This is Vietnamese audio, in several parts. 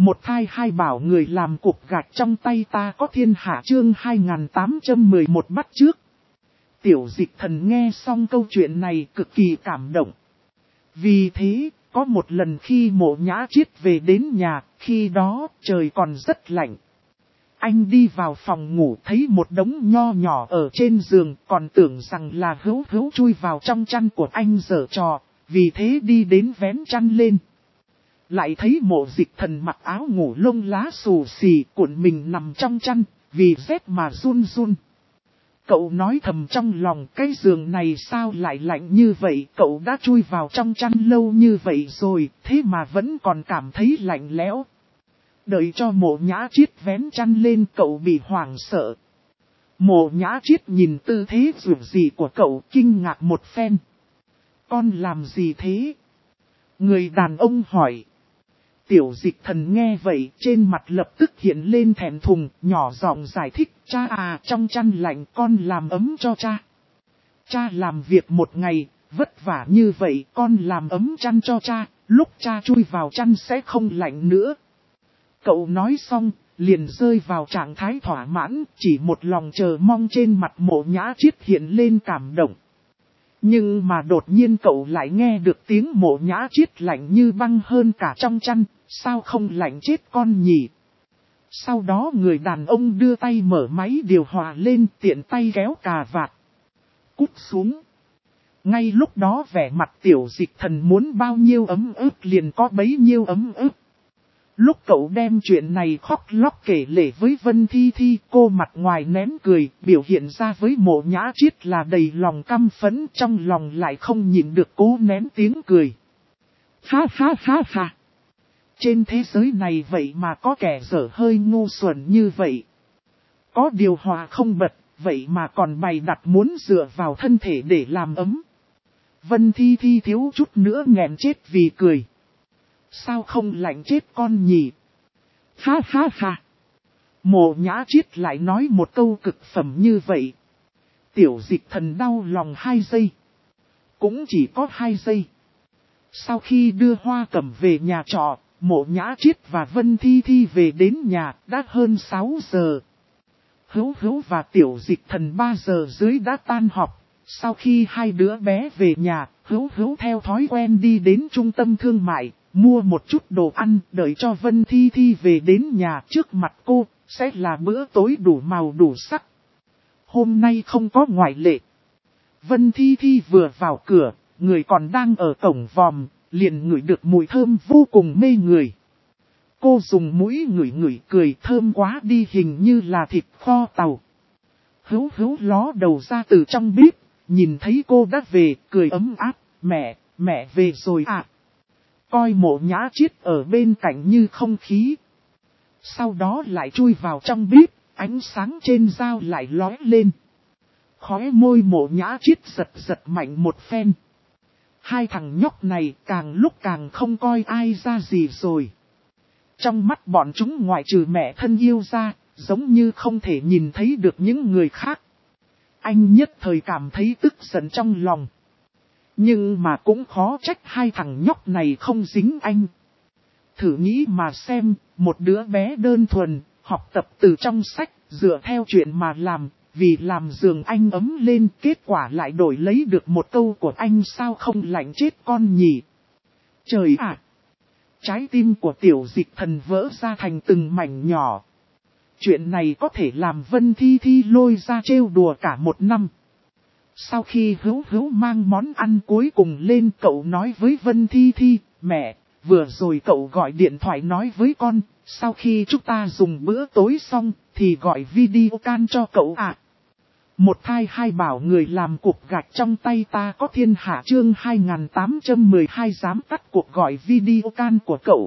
Một thai hai bảo người làm cục gạch trong tay ta có thiên hạ chương 2811 bắt trước. Tiểu Dịch Thần nghe xong câu chuyện này cực kỳ cảm động. Vì thế, có một lần khi Mộ Nhã Chiết về đến nhà, khi đó trời còn rất lạnh. Anh đi vào phòng ngủ thấy một đống nho nhỏ ở trên giường, còn tưởng rằng là Hữu Hữu chui vào trong chăn của anh giở trò, vì thế đi đến vén chăn lên. Lại thấy Mộ Dịch Thần mặc áo ngủ lông lá xù xì cuộn mình nằm trong chăn, vì rét mà run run. Cậu nói thầm trong lòng cái giường này sao lại lạnh như vậy, cậu đã chui vào trong chăn lâu như vậy rồi, thế mà vẫn còn cảm thấy lạnh lẽo. Đợi cho Mộ Nhã Chiết vén chăn lên cậu bị hoảng sợ. Mộ Nhã Chiết nhìn tư thế dù gì của cậu kinh ngạc một phen. Con làm gì thế? Người đàn ông hỏi. Tiểu Dịch Thần nghe vậy trên mặt lập tức hiện lên thẹn thùng, nhỏ giọng giải thích. Cha à, trong chăn lạnh con làm ấm cho cha. Cha làm việc một ngày, vất vả như vậy con làm ấm chăn cho cha, lúc cha chui vào chăn sẽ không lạnh nữa. Cậu nói xong, liền rơi vào trạng thái thỏa mãn, chỉ một lòng chờ mong trên mặt Mộ Nhã Chiết hiện lên cảm động. Nhưng mà đột nhiên cậu lại nghe được tiếng Mộ Nhã Chiết lạnh như băng hơn cả trong chăn, sao không lạnh chết con nhỉ? Sau đó người đàn ông đưa tay mở máy điều hòa lên tiện tay kéo cà vạt. Cút xuống. Ngay lúc đó vẻ mặt Tiểu Dịch Thần muốn bao nhiêu ấm ức liền có bấy nhiêu ấm ức. Lúc cậu đem chuyện này khóc lóc kể lể với Vân Thi Thi, cô mặt ngoài nén cười, biểu hiện ra với Mộ Nhã Chiết là đầy lòng căm phẫn, trong lòng lại không nhịn được cố nén tiếng cười. Ha ha ha ha. Trên thế giới này vậy mà có kẻ dở hơi ngu xuẩn như vậy. Có điều hòa không bật, vậy mà còn bày đặt muốn dựa vào thân thể để làm ấm. Vân Thi Thi thiếu chút nữa nghẹn chết vì cười. Sao không lạnh chết con nhỉ? Ha ha ha. Mộ Nhã Chiết lại nói một câu cực phẩm như vậy. Tiểu Dịch Thần đau lòng 2 giây. Cũng chỉ có 2 giây. Sau khi đưa Hoa Cẩm về nhà trọ, Mộ Nhã Chiết và Vân Thi Thi về đến nhà đã hơn 6 giờ. Hữu Hữu và Tiểu Dịch Thần 3 giờ dưới đã tan học. Sau khi hai đứa bé về nhà, Hữu Hữu theo thói quen đi đến trung tâm thương mại, mua một chút đồ ăn, đợi cho Vân Thi Thi về đến nhà trước mặt cô, sẽ là bữa tối đủ màu đủ sắc. Hôm nay không có ngoại lệ. Vân Thi Thi vừa vào cửa, người còn đang ở cổng vòm, liền ngửi được mùi thơm vô cùng mê người. Cô dùng mũi ngửi cười thơm quá đi, hình như là thịt kho tàu. Hữu Hữu ló đầu ra từ trong bếp, nhìn thấy cô đã về, cười ấm áp. Mẹ về rồi à? Coi Mộ Nhã Chiết ở bên cạnh như không khí. Sau đó lại chui vào trong bếp, ánh sáng trên dao lại lóe lên. Khóe môi Mộ Nhã Chiết giật mạnh một phen. Hai thằng nhóc này càng lúc càng không coi ai ra gì rồi. Trong mắt bọn chúng ngoại trừ mẹ thân yêu ra, giống như không thể nhìn thấy được những người khác. Anh nhất thời cảm thấy tức giận trong lòng. Nhưng mà cũng khó trách hai thằng nhóc này không dính anh. Thử nghĩ mà xem, một đứa bé đơn thuần, học tập từ trong sách, dựa theo chuyện mà làm, vì làm giường anh ấm lên, kết quả lại đổi lấy được một câu của anh, sao không lạnh chết con nhỉ? Trời ạ! Trái tim của Tiểu Dịch Thần vỡ ra thành từng mảnh nhỏ. Chuyện này có thể làm Vân Thi Thi lôi ra trêu đùa cả một năm. Sau khi Hữu Hữu mang món ăn cuối cùng lên, cậu nói với Vân Thi Thi, mẹ, vừa rồi cậu gọi điện thoại nói với con, sau khi chúng ta dùng bữa tối xong, thì gọi video call cho cậu ạ. Một thai hai bảo người làm cục gạch trong tay ta có thiên hạ chương 2812 dám tắt cuộc gọi video call của cậu.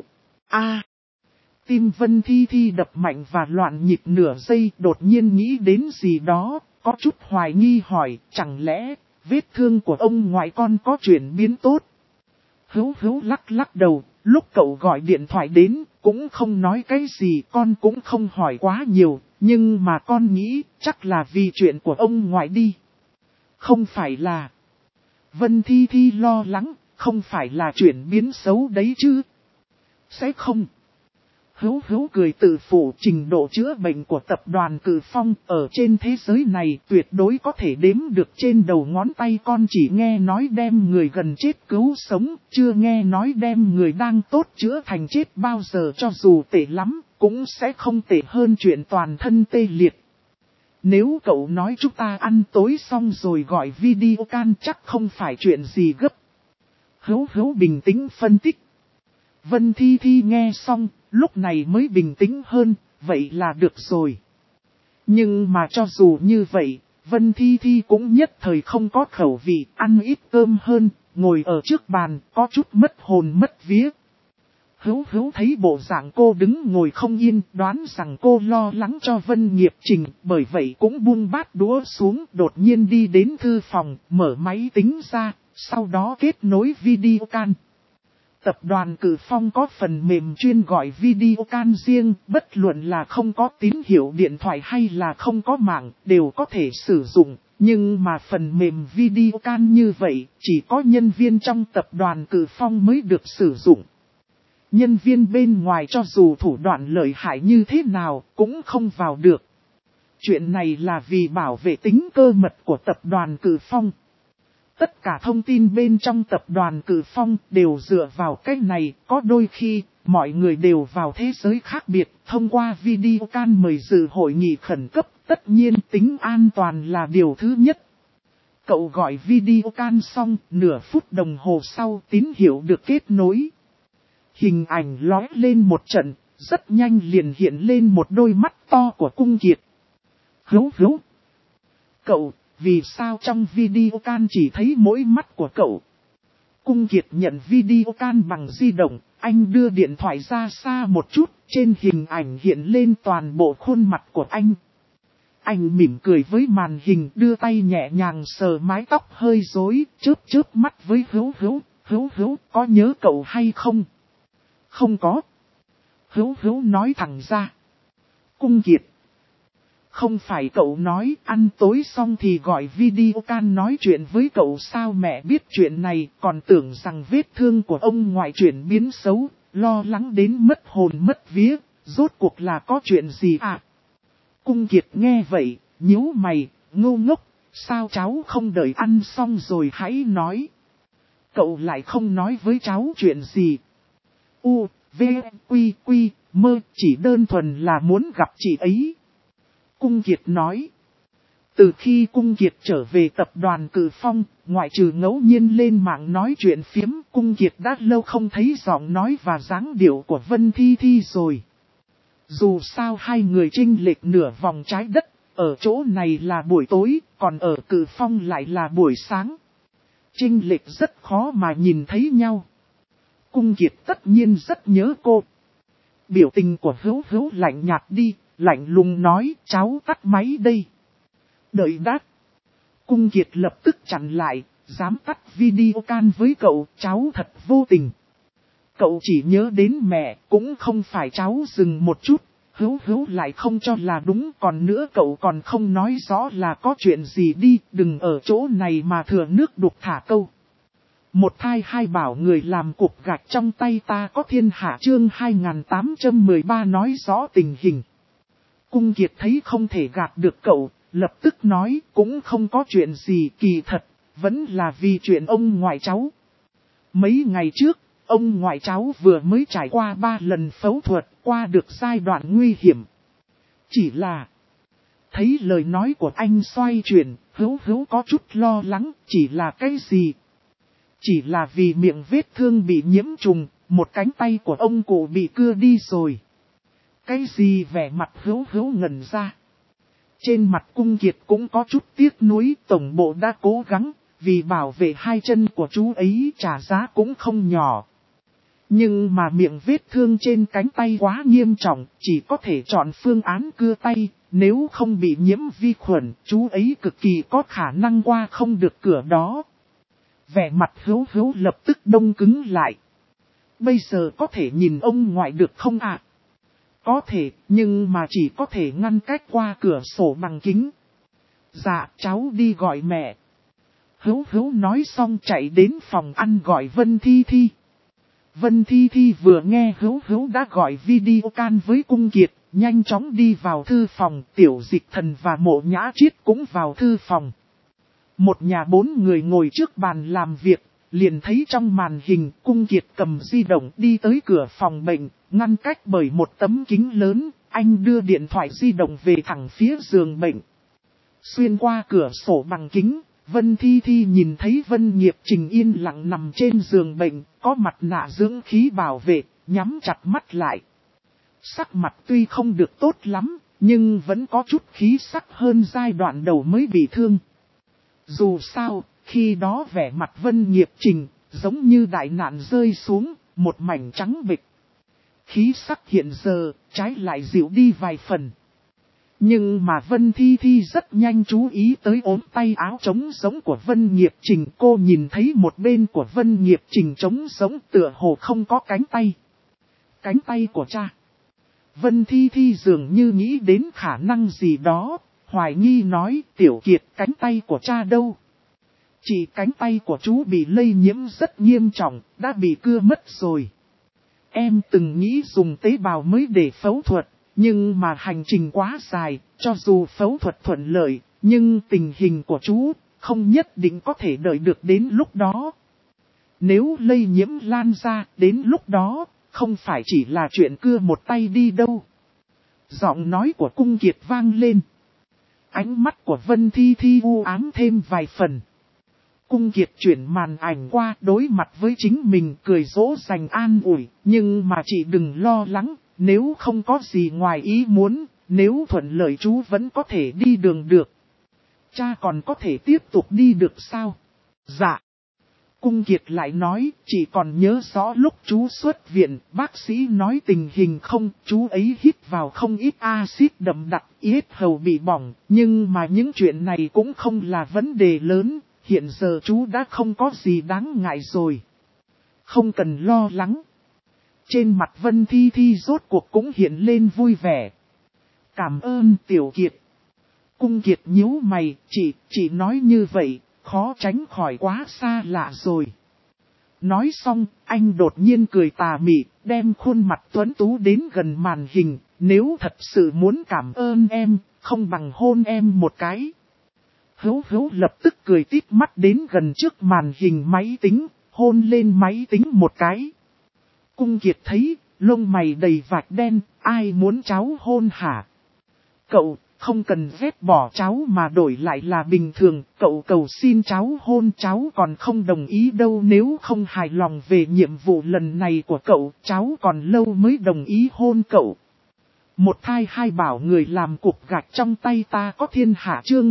Tim Vân Thi Thi đập mạnh và loạn nhịp nửa giây, đột nhiên nghĩ đến gì đó, có chút hoài nghi hỏi, chẳng lẽ vết thương của ông ngoại con có chuyển biến tốt? Hữu Hữu lắc đầu, lúc cậu gọi điện thoại đến, cũng không nói cái gì, con cũng không hỏi quá nhiều, nhưng mà con nghĩ chắc là vì chuyện của ông ngoại đi. Không phải là... Vân Thi Thi lo lắng, không phải là chuyển biến xấu đấy chứ? Sẽ không. Hữu hữu cười tự phụ, trình độ chữa bệnh của tập đoàn Cử Phong ở trên thế giới này tuyệt đối có thể đếm được trên đầu ngón tay. Con chỉ nghe nói đem người gần chết cứu sống, chưa nghe nói đem người đang tốt chữa thành chết bao giờ. Cho dù tệ lắm, cũng sẽ không tệ hơn chuyện toàn thân tê liệt. Nếu cậu nói chúng ta ăn tối xong rồi gọi video can chắc không phải chuyện gì gấp. Hữu hữu bình tĩnh phân tích. Vân Thi Thi nghe xong, lúc này mới bình tĩnh hơn, vậy là được rồi. Nhưng mà cho dù như vậy, Vân Thi Thi cũng nhất thời không có khẩu vị, ăn ít cơm hơn, ngồi ở trước bàn, có chút mất hồn mất vía. Hữu hữu thấy bộ dạng cô đứng ngồi không yên, đoán rằng cô lo lắng cho Vân Nghiệp Trình, bởi vậy cũng buông bát đũa xuống, đột nhiên đi đến thư phòng, mở máy tính ra, sau đó kết nối video can. Tập đoàn Cử Phong có phần mềm chuyên gọi video can riêng, bất luận là không có tín hiệu điện thoại hay là không có mạng, đều có thể sử dụng. Nhưng mà phần mềm video can như vậy, chỉ có nhân viên trong tập đoàn Cử Phong mới được sử dụng. Nhân viên bên ngoài cho dù thủ đoạn lợi hại như thế nào, cũng không vào được. Chuyện này là vì bảo vệ tính cơ mật của tập đoàn Cử Phong. Tất cả thông tin bên trong tập đoàn Cử Phong đều dựa vào cách này, có đôi khi, mọi người đều vào thế giới khác biệt, thông qua video can mời dự hội nghị khẩn cấp, tất nhiên tính an toàn là điều thứ nhất. Cậu gọi video can xong, nửa phút đồng hồ sau tín hiệu được kết nối. Hình ảnh lóe lên một trận, rất nhanh liền hiện lên một đôi mắt to của Cung Kiệt. Hữu hữu. Cậu, vì sao trong video can chỉ thấy mỗi mắt của cậu? Cung Kiệt nhận video can bằng di động, anh đưa điện thoại ra xa một chút, trên hình ảnh hiện lên toàn bộ khuôn mặt của anh. Anh mỉm cười với màn hình, đưa tay nhẹ nhàng sờ mái tóc hơi rối, chớp mắt với Hữu hữu. Hữu hữu, có nhớ cậu hay không? Không có. Hữu hữu nói thẳng ra. Cung Kiệt. Không phải cậu nói ăn tối xong thì gọi video can nói chuyện với cậu sao? Mẹ biết chuyện này còn tưởng rằng vết thương của ông ngoại chuyển biến xấu, lo lắng đến mất hồn mất vía, rốt cuộc là có chuyện gì à? Cung Kiệt nghe vậy, nhíu mày, ngô ngốc, sao cháu không đợi ăn xong rồi hãy nói? Cậu lại không nói với cháu chuyện gì? U, V, Quy, Mơ, chỉ đơn thuần là muốn gặp chị ấy. Cung Kiệt nói. Từ khi Cung Kiệt trở về tập đoàn Cử Phong, ngoại trừ ngẫu nhiên lên mạng nói chuyện phiếm, Cung Kiệt đã lâu không thấy giọng nói và dáng điệu của Vân Thi Thi rồi. Dù sao hai người chênh lệch nửa vòng trái đất, ở chỗ này là buổi tối, còn ở Cử Phong lại là buổi sáng. Chênh lệch rất khó mà nhìn thấy nhau. Cung Kiệt tất nhiên rất nhớ cô. Biểu tình của Hữu hữu lạnh nhạt đi, lạnh lùng nói, cháu tắt máy đây. Đợi đát. Cung Kiệt lập tức chặn lại, dám tắt video can với cậu, cháu thật vô tình. Cậu chỉ nhớ đến mẹ, cũng không phải cháu dừng một chút. Hữu hữu lại không cho là đúng, còn nữa cậu còn không nói rõ là có chuyện gì đi, đừng ở chỗ này mà thừa nước đục thả câu. Một thai hai bảo người làm cục gạch trong tay ta có thiên hạ chương 2813 nói rõ tình hình. Cung Kiệt thấy không thể gạt được cậu, lập tức nói cũng không có chuyện gì, kỳ thật, vẫn là vì chuyện ông ngoại cháu. Mấy ngày trước, ông ngoại cháu vừa mới trải qua 3 lần phẫu thuật, qua được giai đoạn nguy hiểm. Chỉ là, thấy lời nói của anh xoay chuyển, Hữu hữu có chút lo lắng, chỉ là cái gì? Chỉ là vì miệng vết thương bị nhiễm trùng, một cánh tay của ông cụ bị cưa đi rồi. Cái gì? Vẻ mặt Hữu hữu ngẩn ra. Trên mặt Cung Kiệt cũng có chút tiếc nuối, tổng bộ đã cố gắng, vì bảo vệ hai chân của chú ấy trả giá cũng không nhỏ. Nhưng mà miệng vết thương trên cánh tay quá nghiêm trọng, chỉ có thể chọn phương án cưa tay, nếu không bị nhiễm vi khuẩn, chú ấy cực kỳ có khả năng qua không được cửa đó. Vẻ mặt Hữu hữu lập tức đông cứng lại. Bây giờ có thể nhìn ông ngoại được không ạ? Có thể, nhưng mà chỉ có thể ngăn cách qua cửa sổ bằng kính. Dạ, cháu đi gọi mẹ. Hữu hữu nói xong chạy đến phòng ăn gọi Vân Thi Thi. Vân Thi Thi vừa nghe Hữu Hữu đã gọi video can với Cung Kiệt, nhanh chóng đi vào thư phòng, Tiểu Dịch Thần và Mộ Nhã Triết cũng vào thư phòng. Một nhà 4 người ngồi trước bàn làm việc, liền thấy trong màn hình Cung Kiệt cầm di động đi tới cửa phòng bệnh, ngăn cách bởi một tấm kính lớn, anh đưa điện thoại di động về thẳng phía giường bệnh. Xuyên qua cửa sổ bằng kính, Vân Thi Thi nhìn thấy Vân Nghiệp Trình yên lặng nằm trên giường bệnh, có mặt nạ dưỡng khí bảo vệ, nhắm chặt mắt lại. Sắc mặt tuy không được tốt lắm, nhưng vẫn có chút khí sắc hơn giai đoạn đầu mới bị thương. Dù sao, khi đó vẻ mặt Vân Nghiệp Trình, giống như đại nạn rơi xuống, một mảnh trắng bệch. Khí sắc hiện giờ, trái lại dịu đi vài phần. Nhưng mà Vân Thi Thi rất nhanh chú ý tới ốm tay áo trống giống của Vân Nghiệp Trình. Cô nhìn thấy một bên của Vân Nghiệp Trình trống giống tựa hồ không có cánh tay. Cánh tay của cha. Vân Thi Thi dường như nghĩ đến khả năng gì đó, hoài nghi nói Tiểu Kiệt cánh tay của cha đâu. Chỉ cánh tay của chú bị lây nhiễm rất nghiêm trọng, đã bị cưa mất rồi. Em từng nghĩ dùng tế bào mới để phẫu thuật, nhưng mà hành trình quá dài, cho dù phẫu thuật thuận lợi, nhưng tình hình của chú không nhất định có thể đợi được đến lúc đó. Nếu lây nhiễm lan ra, đến lúc đó, không phải chỉ là chuyện cưa một tay đi đâu. Giọng nói của Cung Kiệt vang lên. Ánh mắt của Vân Thi Thi u ám thêm vài phần. Cung Kiệt chuyển màn ảnh qua đối mặt với chính mình cười dỗ dành an ủi, nhưng mà chị đừng lo lắng, nếu không có gì ngoài ý muốn, nếu thuận lợi chú vẫn có thể đi đường được. Cha còn có thể tiếp tục đi được sao? Dạ. Cung Kiệt lại nói, chị còn nhớ rõ lúc chú xuất viện, bác sĩ nói tình hình không, chú ấy hít vào không ít axit đậm đặc, yết hầu bị bỏng, nhưng mà những chuyện này cũng không là vấn đề lớn, hiện giờ chú đã không có gì đáng ngại rồi. Không cần lo lắng. Trên mặt Vân Thi Thi rốt cuộc cũng hiện lên vui vẻ. Cảm ơn Tiểu Kiệt. Cung Kiệt nhíu mày, chị nói như vậy, khó tránh khỏi quá xa lạ rồi. Nói xong, anh đột nhiên cười tà mị, đem khuôn mặt tuấn tú đến gần màn hình. Nếu thật sự muốn cảm ơn em, không bằng hôn em một cái. Hữu Hữu lập tức cười tít mắt đến gần trước màn hình máy tính, hôn lên máy tính một cái. Cung Kiệt thấy, lông mày đầy vạch đen, ai muốn cháu hôn hả? Cậu, không cần vết bỏ cháu mà đổi lại là bình thường, cậu cầu xin cháu hôn cháu còn không đồng ý đâu, nếu không hài lòng về nhiệm vụ lần này của cậu, cháu còn lâu mới đồng ý hôn cậu. Một thai hai bảo người làm cục gạch trong tay ta có thiên hạ chương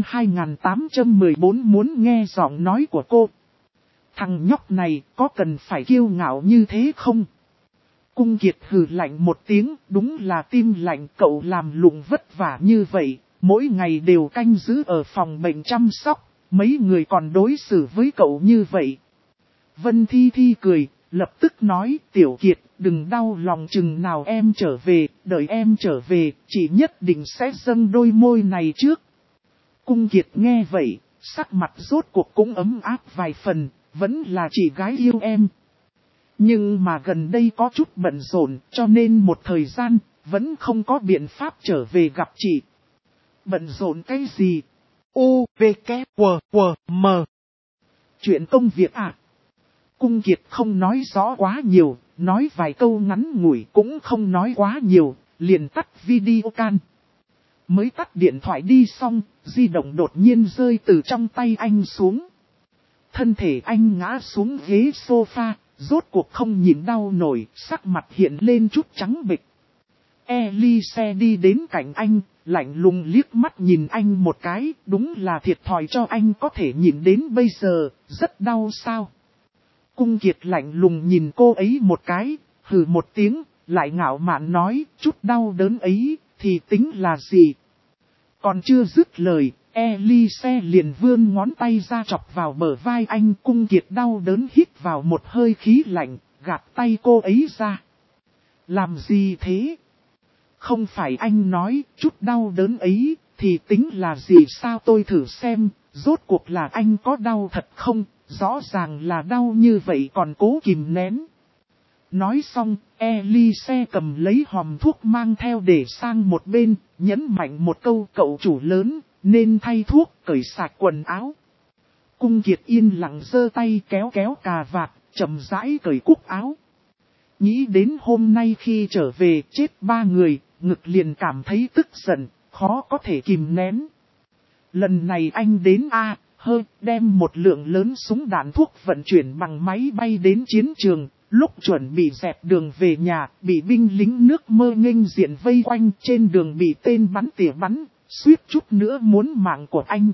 2814 muốn nghe giọng nói của cô. Thằng nhóc này có cần phải kiêu ngạo như thế không? Cung Kiệt hừ lạnh một tiếng, đúng là tim lạnh, cậu làm lụng vất vả như vậy, mỗi ngày đều canh giữ ở phòng bệnh chăm sóc, mấy người còn đối xử với cậu như vậy. Vân Thi Thi cười, lập tức nói, Tiểu Kiệt, đừng đau lòng, chừng nào em trở về, đợi em trở về, chị nhất định sẽ dâng đôi môi này trước. Cung Kiệt nghe vậy, sắc mặt rốt cuộc cũng ấm áp vài phần, vẫn là chị gái yêu em. Nhưng mà gần đây có chút bận rộn, cho nên một thời gian, vẫn không có biện pháp trở về gặp chị. Bận rộn cái gì? U, V, K, W, W, M. Chuyện công việc à? Cung Kiệt không nói rõ quá nhiều, nói vài câu ngắn ngủi cũng không nói quá nhiều, liền tắt video can. Mới tắt điện thoại đi xong, di động đột nhiên rơi từ trong tay anh xuống. Thân thể anh ngã xuống ghế sofa, rốt cuộc không nhìn đau nổi, sắc mặt hiện lên chút trắng bệch. Elise đi đến cạnh anh, lạnh lùng liếc mắt nhìn anh một cái, đúng là thiệt thòi cho anh có thể nhìn đến bây giờ, rất đau sao. Cung Kiệt lạnh lùng nhìn cô ấy một cái, hừ một tiếng, lại ngạo mạn nói, chút đau đớn ấy, thì tính là gì? Còn chưa dứt lời, Elise liền vươn ngón tay ra chọc vào bờ vai anh. Cung Kiệt đau đớn hít vào một hơi khí lạnh, gạt tay cô ấy ra. Làm gì thế? Không phải anh nói, chút đau đớn ấy, thì tính là gì sao, tôi thử xem, rốt cuộc là anh có đau thật không? Rõ ràng là đau như vậy còn cố kìm nén. Nói xong, Elise cầm lấy hòm thuốc mang theo để sang một bên, nhấn mạnh một câu cậu chủ lớn, nên thay thuốc, cởi sạch quần áo. Cung Kiệt yên lặng giơ tay kéo kéo cà vạt, chậm rãi cởi cúc áo. Nghĩ đến hôm nay khi trở về chết 3 người, ngực liền cảm thấy tức giận, khó có thể kìm nén. Lần này anh đến đem một lượng lớn súng đạn thuốc vận chuyển bằng máy bay đến chiến trường. Lúc chuẩn bị dẹp đường về nhà, bị binh lính nước Mơ nghênh diện vây quanh, trên đường bị tên bắn tỉa bắn, suýt chút nữa muốn mạng của anh.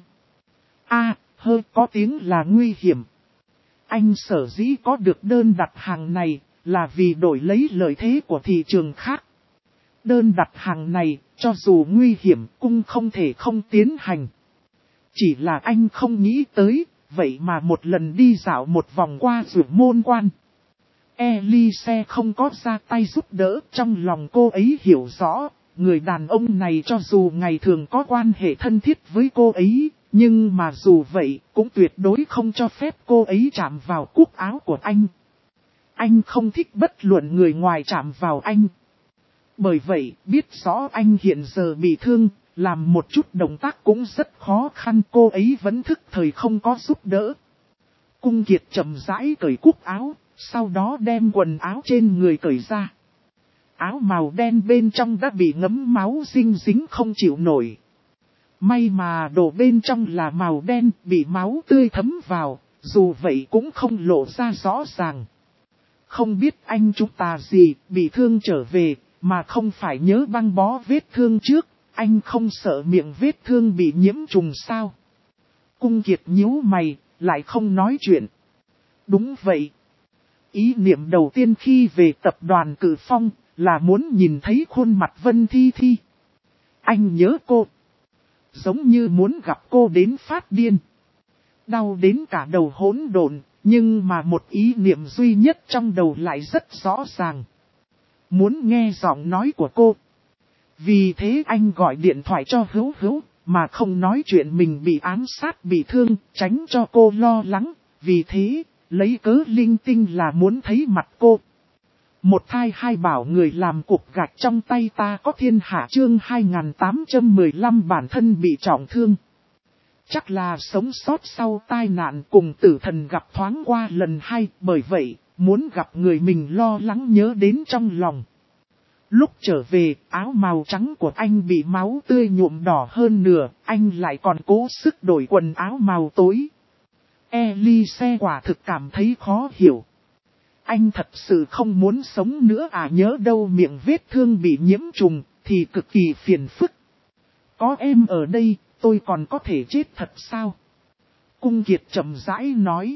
Có tiếng là nguy hiểm. Anh sở dĩ có được đơn đặt hàng này, là vì đổi lấy lợi thế của thị trường khác. Đơn đặt hàng này, cho dù nguy hiểm, cũng không thể không tiến hành. Chỉ là anh không nghĩ tới, vậy mà một lần đi dạo một vòng qua Dược Môn Quan. Elise không có ra tay giúp đỡ, trong lòng cô ấy hiểu rõ, người đàn ông này cho dù ngày thường có quan hệ thân thiết với cô ấy, nhưng mà dù vậy, cũng tuyệt đối không cho phép cô ấy chạm vào cúc áo của anh. Anh không thích bất luận người ngoài chạm vào anh. Bởi vậy, biết rõ anh hiện giờ bị thương, làm một chút động tác cũng rất khó khăn, cô ấy vẫn thức thời không có giúp đỡ. Cung Kiệt chậm rãi cởi cúc áo, sau đó đem quần áo trên người cởi ra. Áo màu đen bên trong đã bị ngấm máu dinh dính không chịu nổi. May mà đồ bên trong là màu đen, bị máu tươi thấm vào, dù vậy cũng không lộ ra rõ ràng. Không biết anh chúng ta gì, bị thương trở về, mà không phải nhớ băng bó vết thương trước, anh không sợ miệng vết thương bị nhiễm trùng sao? Cung Kiệt nhíu mày, lại không nói chuyện. Đúng vậy. Ý niệm đầu tiên khi về tập đoàn Cử Phong, là muốn nhìn thấy khuôn mặt Vân Thi Thi. Anh nhớ cô. Giống như muốn gặp cô đến phát điên. Đau đến cả đầu hỗn độn, nhưng mà một ý niệm duy nhất trong đầu lại rất rõ ràng. Muốn nghe giọng nói của cô. Vì thế anh gọi điện thoại cho Hữu Hữu, mà không nói chuyện mình bị ám sát bị thương, tránh cho cô lo lắng. Vì thế, lấy cớ linh tinh là muốn thấy mặt cô. Một thai hai bảo người làm cục gạch trong tay ta có thiên hạ chương 2815 bản thân bị trọng thương. Chắc là sống sót sau tai nạn cùng tử thần gặp thoáng qua lần 2, bởi vậy, muốn gặp người mình lo lắng nhớ đến trong lòng. Lúc trở về, áo màu trắng của anh bị máu tươi nhuộm đỏ hơn nửa, anh lại còn cố sức đổi quần áo màu tối. Elise quả thực cảm thấy khó hiểu. Anh thật sự không muốn sống nữa nhớ đâu miệng vết thương bị nhiễm trùng, thì cực kỳ phiền phức. Có em ở đây, tôi còn có thể chết thật sao? Cung Kiệt chậm rãi nói.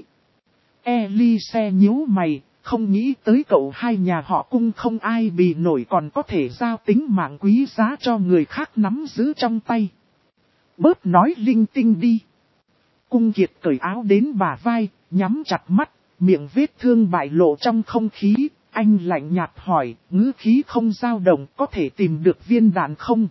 Elise nhíu mày, không nghĩ tới cậu hai nhà họ Cung không ai bì nổi còn có thể giao tính mạng quý giá cho người khác nắm giữ trong tay. Bớt nói linh tinh đi. Cung Kiệt cởi áo đến bả vai, nhắm chặt mắt, miệng vết thương bại lộ trong không khí. Anh lạnh nhạt hỏi, ngữ khí không dao động, có thể tìm được viên đạn không?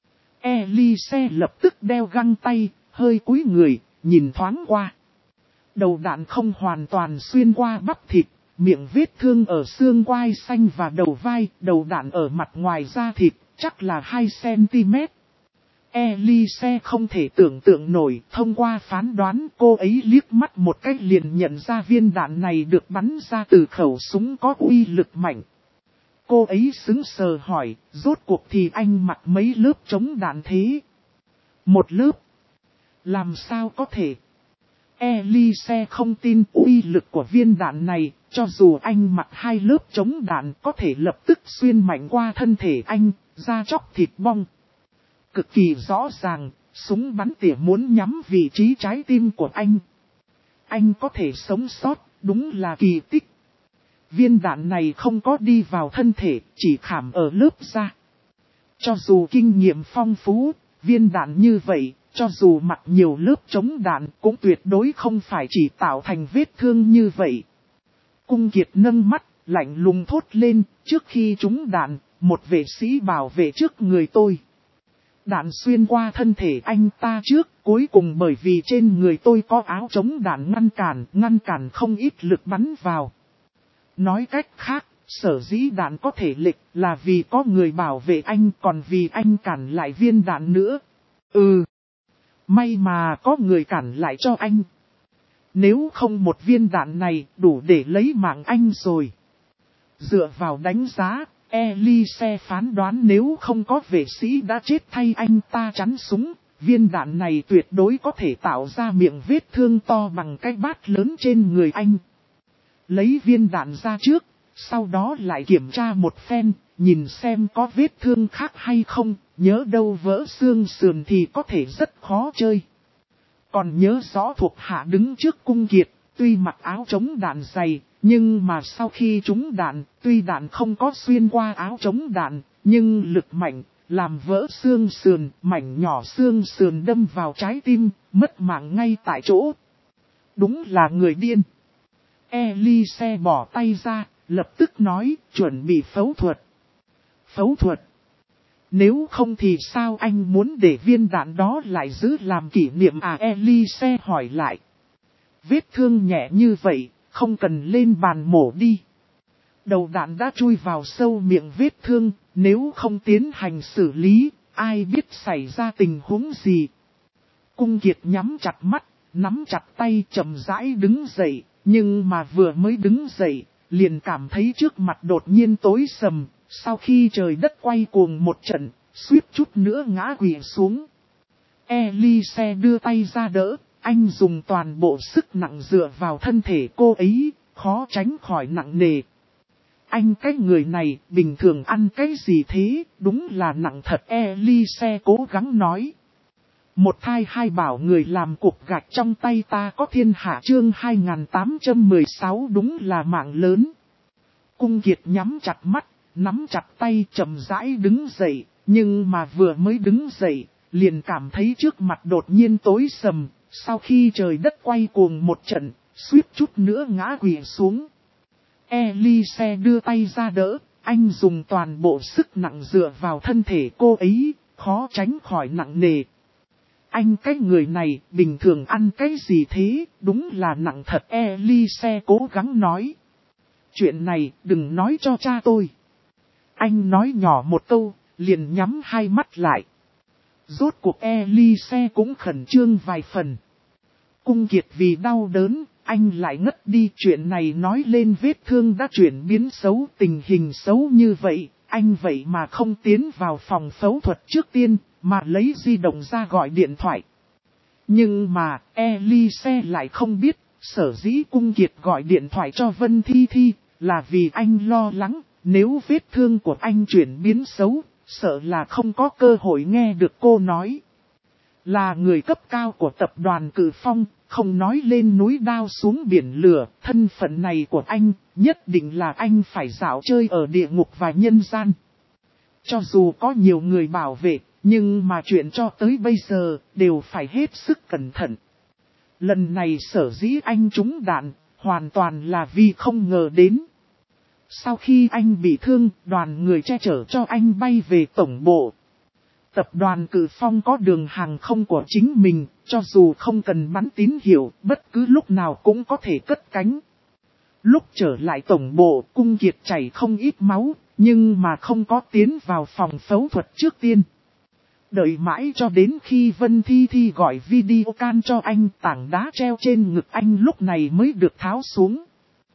Elise lập tức đeo găng tay, hơi cúi người, nhìn thoáng qua. Đầu đạn không hoàn toàn xuyên qua bắp thịt, miệng vết thương ở xương quai xanh và đầu vai, đầu đạn ở mặt ngoài da thịt, chắc là 2 cm. Elise không thể tưởng tượng nổi, thông qua phán đoán cô ấy liếc mắt một cách liền nhận ra viên đạn này được bắn ra từ khẩu súng có uy lực mạnh. Cô ấy sững sờ hỏi, rốt cuộc thì anh mặc mấy lớp chống đạn thế? Một lớp? Làm sao có thể? Elise không tin uy lực của viên đạn này, cho dù anh mặc 2 lớp chống đạn có thể lập tức xuyên mạnh qua thân thể anh, da chóc thịt bong. Cực kỳ rõ ràng, súng bắn tỉa muốn nhắm vị trí trái tim của anh. Anh có thể sống sót, đúng là kỳ tích. Viên đạn này không có đi vào thân thể, chỉ khảm ở lớp da. Cho dù kinh nghiệm phong phú, viên đạn như vậy, cho dù mặc nhiều lớp chống đạn cũng tuyệt đối không phải chỉ tạo thành vết thương như vậy. Cung Kiệt nâng mắt, lạnh lùng thốt lên, trước khi trúng đạn, một vệ sĩ bảo vệ trước người tôi. Đạn xuyên qua thân thể anh ta trước, cuối cùng bởi vì trên người tôi có áo chống đạn ngăn cản không ít lực bắn vào. Nói cách khác, Sở dĩ đạn có thể lệch là vì có người bảo vệ anh, còn vì anh cản lại viên đạn nữa. May mà có người cản lại cho anh. Nếu không một viên đạn này đủ để lấy mạng anh rồi. Dựa vào đánh giá, Elise phán đoán nếu không có vệ sĩ đã chết thay anh ta chắn súng, viên đạn này tuyệt đối có thể tạo ra miệng vết thương to bằng cái bát lớn trên người anh. Lấy viên đạn ra trước, sau đó lại kiểm tra một phen, nhìn xem có vết thương khác hay không, nhớ đâu vỡ xương sườn thì có thể rất khó chơi. Còn nhớ rõ thuộc hạ đứng trước cung kiệt, tuy mặc áo chống đạn dày, nhưng mà sau khi trúng đạn, tuy đạn không có xuyên qua áo chống đạn, nhưng lực mạnh, làm vỡ xương sườn, mảnh nhỏ xương sườn đâm vào trái tim, mất mạng ngay tại chỗ. Đúng là người điên. Elise bỏ tay ra, lập tức nói, chuẩn bị phẫu thuật. Phẫu thuật? Nếu không thì sao anh muốn để viên đạn đó lại giữ làm kỷ niệm à? Elise hỏi lại. Vết thương nhẹ như vậy, không cần lên bàn mổ đi. Đầu đạn đã chui vào sâu miệng vết thương, nếu không tiến hành xử lý, ai biết xảy ra tình huống gì. Cung Kiệt nhắm chặt mắt, nắm chặt tay chậm rãi đứng dậy, nhưng mà vừa mới đứng dậy, liền cảm thấy trước mặt đột nhiên tối sầm, sau khi trời đất quay cuồng một trận, suýt chút nữa ngã quỵ xuống. Elise đưa tay ra đỡ, anh dùng toàn bộ sức nặng dựa vào thân thể cô ấy, khó tránh khỏi nặng nề. Anh cái người này, bình thường ăn cái gì thế, đúng là nặng thật. Elise cố gắng nói. Một thai hai bảo người làm cục gạch trong tay ta có thiên hạ chương 2816 đúng là mạng lớn. Cung Kiệt nhắm chặt mắt, nắm chặt tay chậm rãi đứng dậy, nhưng mà vừa mới đứng dậy, liền cảm thấy trước mặt đột nhiên tối sầm, sau khi trời đất quay cuồng một trận, suýt chút nữa ngã quỵ xuống. Elise đưa tay ra đỡ, anh dùng toàn bộ sức nặng dựa vào thân thể cô ấy, khó tránh khỏi nặng nề. Anh cái người này, bình thường ăn cái gì thế, đúng là nặng thật. Elise cố gắng nói. Chuyện này, đừng nói cho cha tôi. Anh nói nhỏ một câu, liền nhắm hai mắt lại. Rốt cuộc Elise cũng khẩn trương vài phần. Cung Kiệt vì đau đớn, anh lại ngất đi. Chuyện này nói lên vết thương đã chuyển biến xấu, tình hình xấu như vậy, anh vậy mà không tiến vào phòng phẫu thuật trước tiên, mà lấy di động ra gọi điện thoại. Nhưng mà, Elise lại không biết, sở dĩ Cung Kiệt gọi điện thoại cho Vân Thi Thi, là vì anh lo lắng, nếu vết thương của anh chuyển biến xấu, sợ là không có cơ hội nghe được cô nói. Là người cấp cao của tập đoàn Cử Phong, không nói lên núi đao xuống biển lửa, thân phận này của anh, nhất định là anh phải dạo chơi ở địa ngục và nhân gian. Cho dù có nhiều người bảo vệ, nhưng mà chuyện cho tới bây giờ, đều phải hết sức cẩn thận. Lần này sở dĩ anh trúng đạn, hoàn toàn là vì không ngờ đến. Sau khi anh bị thương, đoàn người che chở cho anh bay về tổng bộ. Tập đoàn Cử Phong có đường hàng không của chính mình, cho dù không cần bắn tín hiệu, bất cứ lúc nào cũng có thể cất cánh. Lúc trở lại tổng bộ, Cung Kiệt chảy không ít máu, nhưng mà không có tiến vào phòng phẫu thuật trước tiên. Đợi mãi cho đến khi Vân Thi Thi gọi video can cho anh, tảng đá treo trên ngực anh lúc này mới được tháo xuống.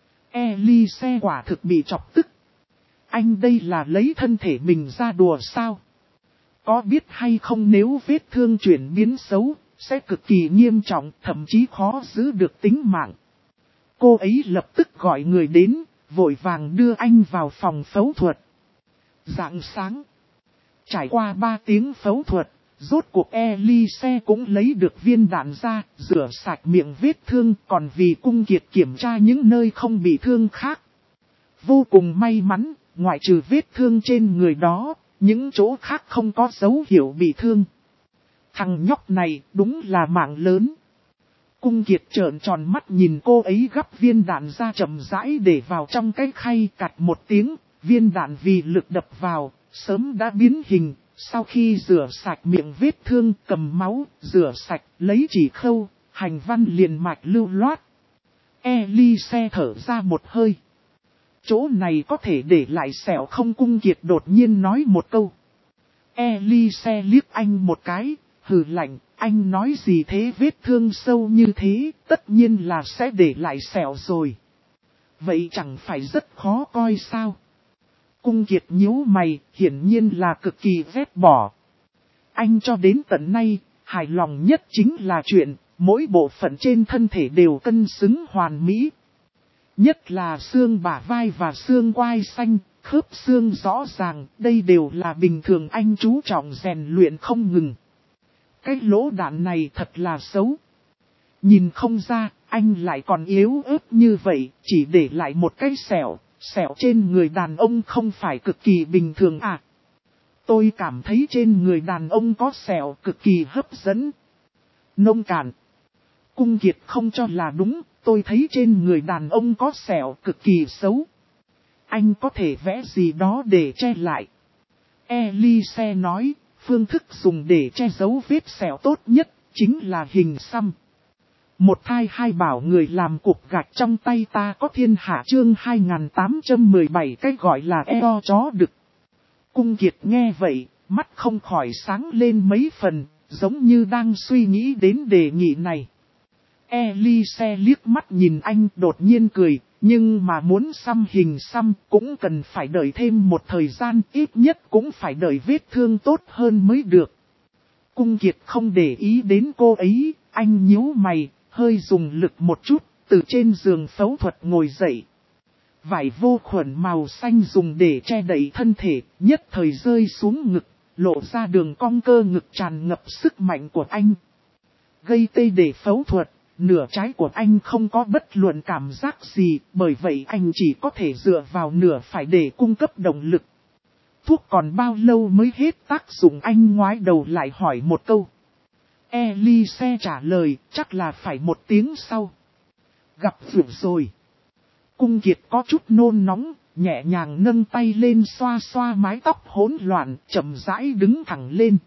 Elise quả thực bị chọc tức. Anh đây là lấy thân thể mình ra đùa sao? Có biết hay không nếu vết thương chuyển biến xấu, sẽ cực kỳ nghiêm trọng, thậm chí khó giữ được tính mạng. Cô ấy lập tức gọi người đến, vội vàng đưa anh vào phòng phẫu thuật. Rạng sáng, trải qua 3 tiếng phẫu thuật, rốt cuộc Elise cũng lấy được viên đạn ra, rửa sạch miệng vết thương, còn vì Cung Kiệt kiểm tra những nơi không bị thương khác. Vô cùng may mắn, ngoại trừ vết thương trên người đó, những chỗ khác không có dấu hiệu bị thương. Thằng nhóc này đúng là mạng lớn. Cung Kiệt trợn tròn mắt nhìn cô ấy gắp viên đạn ra chậm rãi để vào trong cái khay, cạch một tiếng, viên đạn vì lực đập vào, sớm đã biến hình. Sau khi rửa sạch miệng vết thương, cầm máu, rửa sạch, lấy chỉ khâu, hành văn liền mạch lưu loát. Elise thở ra một hơi. Chỗ này có thể để lại sẹo không? Cung Kiệt đột nhiên nói một câu. Elise liếc anh một cái, hừ lạnh, anh nói gì thế? Vết thương sâu như thế, tất nhiên là sẽ để lại sẹo rồi. Vậy chẳng phải rất khó coi sao? Cung Kiệt nhíu mày, hiển nhiên là cực kỳ ghét bỏ. Anh cho đến tận nay, hài lòng nhất chính là chuyện, mỗi bộ phận trên thân thể đều cân xứng hoàn mỹ. Nhất là xương bả vai và xương quai xanh, khớp xương rõ ràng, đây đều là bình thường anh chú trọng rèn luyện không ngừng. Cái lỗ đạn này thật là xấu. Nhìn không ra, anh lại còn yếu ớt như vậy, chỉ để lại một cái sẹo. Sẹo trên người đàn ông không phải cực kỳ bình thường à? Tôi cảm thấy trên người đàn ông có sẹo cực kỳ hấp dẫn. Nông cạn. Cung Kiệt không cho là đúng, tôi thấy trên người đàn ông có sẹo cực kỳ xấu. Anh có thể vẽ gì đó để che lại. Elise nói, phương thức dùng để che giấu vết sẹo tốt nhất, chính là hình xăm. Một thai hai bảo người làm cục gạch trong tay ta có thiên hạ chương 2817 cái gọi là eo chó đực. Cung Kiệt nghe vậy, mắt không khỏi sáng lên mấy phần, giống như đang suy nghĩ đến đề nghị này. Elise liếc mắt nhìn anh đột nhiên cười, nhưng mà muốn xăm hình xăm cũng cần phải đợi thêm một thời gian, ít nhất cũng phải đợi vết thương tốt hơn mới được. Cung Kiệt không để ý đến cô ấy, anh nhíu mày, hơi dùng lực một chút, từ trên giường phẫu thuật ngồi dậy. Vải vô khuẩn màu xanh dùng để che đậy thân thể, nhất thời rơi xuống ngực, lộ ra đường cong cơ ngực tràn ngập sức mạnh của anh. Gây tê để phẫu thuật, nửa trái của anh không có bất luận cảm giác gì, bởi vậy anh chỉ có thể dựa vào nửa phải để cung cấp động lực. Thuốc còn bao lâu mới hết tác dụng? Anh ngoái đầu lại hỏi một câu. Elise trả lời, chắc là phải 1 tiếng sau. Gặp rượu rồi. Cung Kiệt có chút nôn nóng, nhẹ nhàng nâng tay lên xoa xoa mái tóc hỗn loạn, chậm rãi đứng thẳng lên.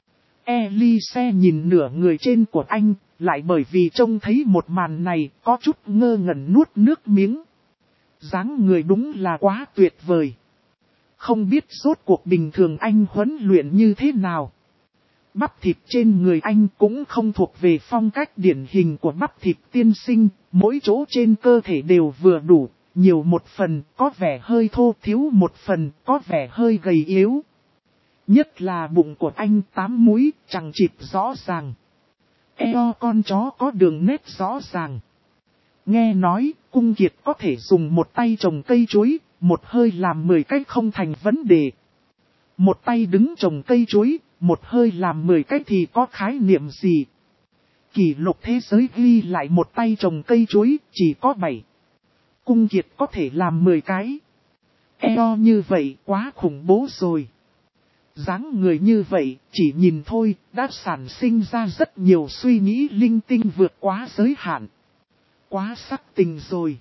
Elise nhìn nửa người trên của anh, lại bởi vì trông thấy một màn này, có chút ngơ ngẩn nuốt nước miếng. Dáng người đúng là quá tuyệt vời. Không biết rốt cuộc bình thường anh huấn luyện như thế nào. Bắp thịt trên người anh cũng không thuộc về phong cách điển hình của bắp thịt tiên sinh, mỗi chỗ trên cơ thể đều vừa đủ, nhiều một phần, có vẻ hơi thô, thiếu một phần, có vẻ hơi gầy yếu. Nhất là bụng của anh 8 múi, chằng chịt rõ ràng. Eo con chó có đường nét rõ ràng. Nghe nói, Cung Kiệt có thể dùng một tay trồng cây chuối, một hơi làm 10 cái không thành vấn đề. Một tay đứng trồng cây chuối, một hơi làm 10 cái thì có khái niệm gì? Kỷ lục thế giới ghi lại một tay trồng cây chuối, chỉ có 7. Cung Kiệt có thể làm 10 cái. Eo như vậy quá khủng bố rồi. Dáng người như vậy, chỉ nhìn thôi, đã sản sinh ra rất nhiều suy nghĩ linh tinh vượt quá giới hạn. Quá sắc tình rồi.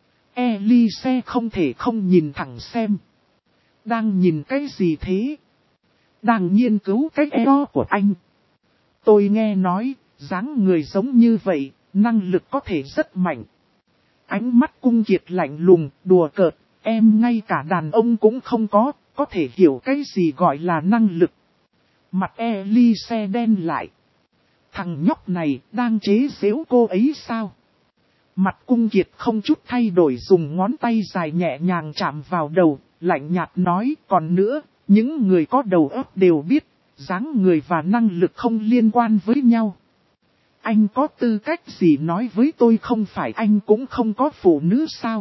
Elise không thể không nhìn thẳng xem. Đang nhìn cái gì thế? Đang nghiên cứu cái eo của anh. Tôi nghe nói, dáng người giống như vậy, năng lực có thể rất mạnh. Ánh mắt Cung Kiệt lạnh lùng, đùa cợt, em ngay cả đàn ông cũng không có thể hiểu cái gì gọi là năng lực. Mặt Elise đen lại. Thằng nhóc này đang chế giễu cô ấy sao? Mặt Cung Kiệt không chút thay đổi, dùng ngón tay dài nhẹ nhàng chạm vào đầu, lạnh nhạt nói, còn nữa, những người có đầu óc đều biết, dáng người và năng lực không liên quan với nhau. Anh có tư cách gì nói với tôi? Không phải anh cũng không có phụ nữ sao?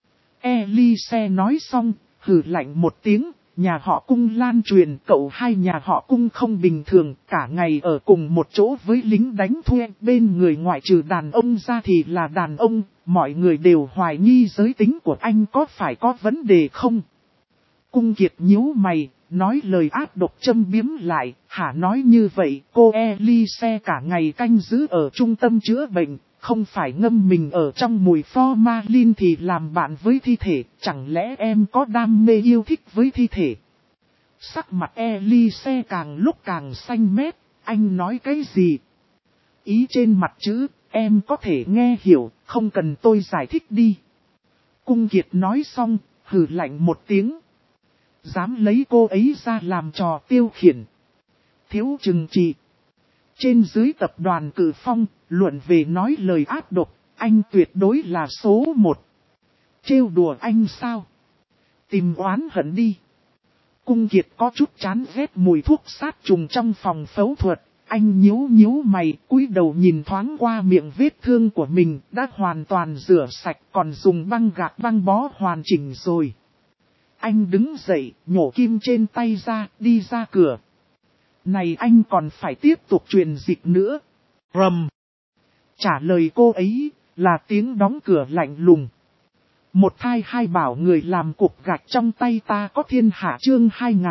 Elise nói xong, hừ lạnh một tiếng, nhà họ Cung lan truyền cậu hai nhà họ Cung không bình thường, cả ngày ở cùng một chỗ với lính đánh thuê, bên người ngoại trừ đàn ông ra thì là đàn ông, mọi người đều hoài nghi giới tính của anh có phải có vấn đề không? Cung Kiệt nhíu mày, nói lời ác độc châm biếm lại, hả? Nói như vậy, cô Elise cả ngày canh giữ ở trung tâm chữa bệnh, không phải ngâm mình ở trong mùi formalin thì làm bạn với thi thể, chẳng lẽ em có đam mê yêu thích với thi thể? Sắc mặt Elise càng lúc càng xanh mét, anh nói cái gì? Ý trên mặt chữ, em có thể nghe hiểu, không cần tôi giải thích đi. Cung Kiệt nói xong, hừ lạnh một tiếng. Dám lấy cô ấy ra làm trò tiêu khiển. Thiếu chừng trị. Trên dưới tập đoàn Cử Phong, luận về nói lời ác độc, anh tuyệt đối là số 1. Trêu đùa anh sao? Tìm oán hận đi. Cung Kiệt có chút chán ghét mùi thuốc sát trùng trong phòng phẫu thuật. Anh nhíu mày, cúi đầu nhìn thoáng qua miệng vết thương của mình, đã hoàn toàn rửa sạch, còn dùng băng gạc băng bó hoàn chỉnh rồi. Anh đứng dậy, nhổ kim trên tay ra, đi ra cửa. Này anh còn phải tiếp tục truyền dịch nữa. Rầm. Trả lời cô ấy, là tiếng đóng cửa lạnh lùng. Một thai hai bảo người làm cục gạch trong tay ta có thiên hạ chương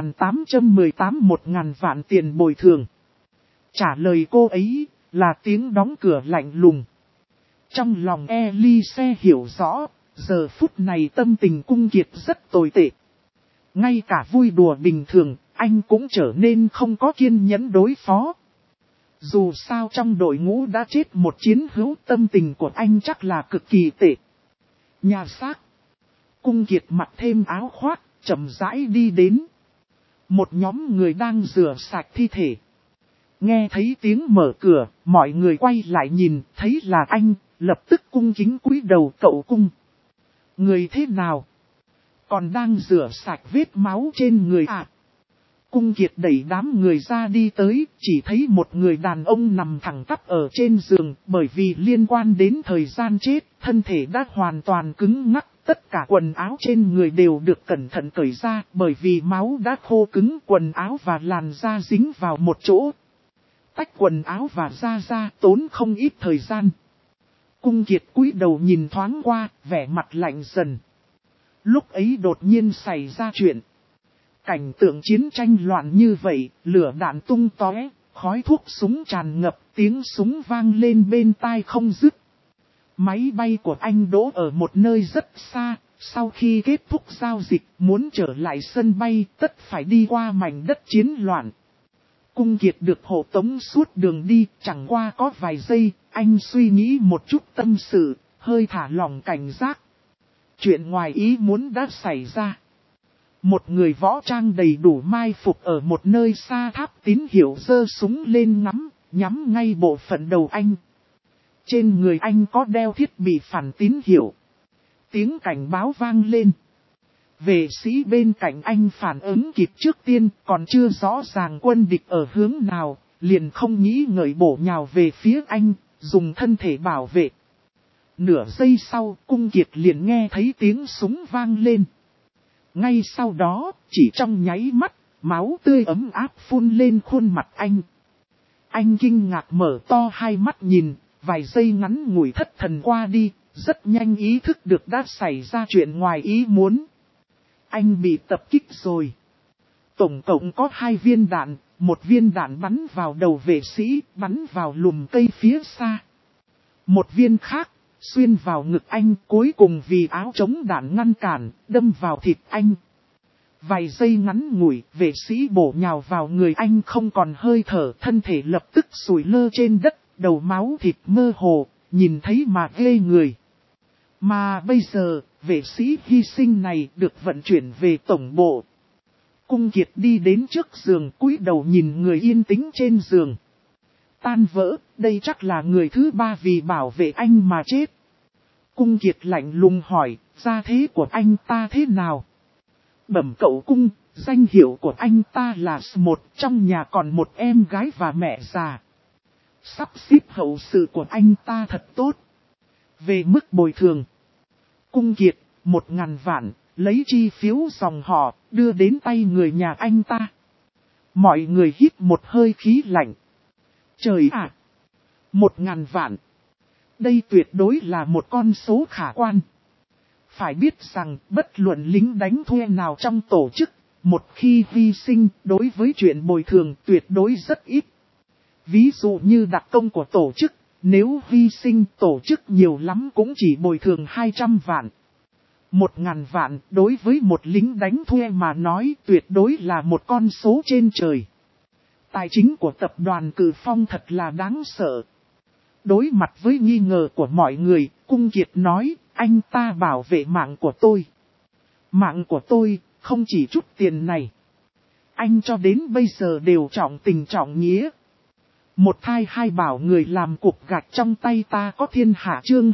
2818 1.000 vạn tiền bồi thường. Trả lời cô ấy, là tiếng đóng cửa lạnh lùng. Trong lòng Elise hiểu rõ, giờ phút này tâm tình Cung Kiệt rất tồi tệ. Ngay cả vui đùa bình thường, anh cũng trở nên không có kiên nhẫn đối phó. Dù sao trong đội ngũ đã chết một chiến hữu, tâm tình của anh chắc là cực kỳ tệ. Nhà xác. Cung Kiệt mặc thêm áo khoác, chậm rãi đi đến. Một nhóm người đang rửa sạch thi thể. Nghe thấy tiếng mở cửa, mọi người quay lại nhìn, thấy là anh, lập tức cung kính cúi đầu cậu Cung. Người thế nào? Còn đang rửa sạch vết máu trên người à? Cung Kiệt đẩy đám người ra đi tới, chỉ thấy một người đàn ông nằm thẳng tắp ở trên giường, bởi vì liên quan đến thời gian chết, thân thể đã hoàn toàn cứng ngắc, tất cả quần áo trên người đều được cẩn thận cởi ra, bởi vì máu đã khô cứng, quần áo và làn da dính vào một chỗ. Tách quần áo và da ra tốn không ít thời gian. Cung Kiệt cúi đầu nhìn thoáng qua, vẻ mặt lạnh dần. Lúc ấy đột nhiên xảy ra chuyện. Cảnh tượng chiến tranh loạn như vậy, lửa đạn tung tóe, khói thuốc súng tràn ngập, tiếng súng vang lên bên tai không dứt. Máy bay của anh đỗ ở một nơi rất xa, sau khi kết thúc giao dịch muốn trở lại sân bay tất phải đi qua mảnh đất chiến loạn. Cung Kiệt được hộ tống suốt đường đi, chẳng qua có vài giây, anh suy nghĩ một chút tâm sự, hơi thả lỏng cảnh giác. Chuyện ngoài ý muốn đã xảy ra. Một người võ trang đầy đủ mai phục ở một nơi xa tháp tín hiệu giơ súng lên nhắm ngay bộ phận đầu anh. Trên người anh có đeo thiết bị phản tín hiệu. Tiếng cảnh báo vang lên. Vệ sĩ bên cạnh anh phản ứng kịp trước tiên, còn chưa rõ ràng quân địch ở hướng nào, liền không nghĩ ngợi bổ nhào về phía anh, dùng thân thể bảo vệ. Nửa giây sau, Cung Kiệt liền nghe thấy tiếng súng vang lên. Ngay sau đó, chỉ trong nháy mắt, máu tươi ấm áp phun lên khuôn mặt anh. Anh kinh ngạc mở to hai mắt nhìn, vài giây ngắn ngủi thất thần qua đi, rất nhanh ý thức được đã xảy ra chuyện ngoài ý muốn. Anh bị tập kích rồi. Tổng cộng có 2 viên đạn, một viên đạn bắn vào đầu vệ sĩ, bắn vào lùm cây phía xa. Một viên khác, xuyên vào ngực anh, cuối cùng vì áo chống đạn ngăn cản, đâm vào thịt anh. Vài giây ngắn ngủi, vệ sĩ bổ nhào vào người anh không còn hơi thở, thân thể lập tức sủi lơ trên đất, đầu máu thịt mơ hồ, nhìn thấy mà ghê người. Mà bây giờ, vệ sĩ hy sinh này được vận chuyển về tổng bộ. Cung Kiệt đi đến trước giường cúi đầu nhìn người yên tĩnh trên giường. Tan vỡ, đây chắc là người thứ 3 vì bảo vệ anh mà chết. Cung Kiệt lạnh lùng hỏi, gia thế của anh ta thế nào? Bẩm cậu Cung, danh hiệu của anh ta là S1, trong nhà còn một em gái và mẹ già. Sắp xếp hậu sự của anh ta thật tốt. Về mức bồi thường, Cung Kiệt, 1.000 vạn, lấy chi phiếu dòng họ, đưa đến tay người nhà anh ta. Mọi người hít một hơi khí lạnh. Trời ạ! 1.000 vạn! Đây tuyệt đối là một con số khả quan. Phải biết rằng, bất luận lính đánh thuê nào trong tổ chức, một khi hy sinh đối với chuyện bồi thường tuyệt đối rất ít. Ví dụ như đặc công của tổ chức, nếu hy sinh tổ chức nhiều lắm cũng chỉ bồi thường 200 vạn. 1.000 vạn đối với một lính đánh thuê mà nói tuyệt đối là một con số trên trời. Tài chính của tập đoàn Cử Phong thật là đáng sợ. Đối mặt với nghi ngờ của mọi người, Cung Kiệt nói, anh ta bảo vệ mạng của tôi. Mạng của tôi, không chỉ chút tiền này. Anh cho đến bây giờ đều trọng tình trọng nghĩa. Một thai hai bảo người làm cục gạch trong tay ta có thiên hạ chương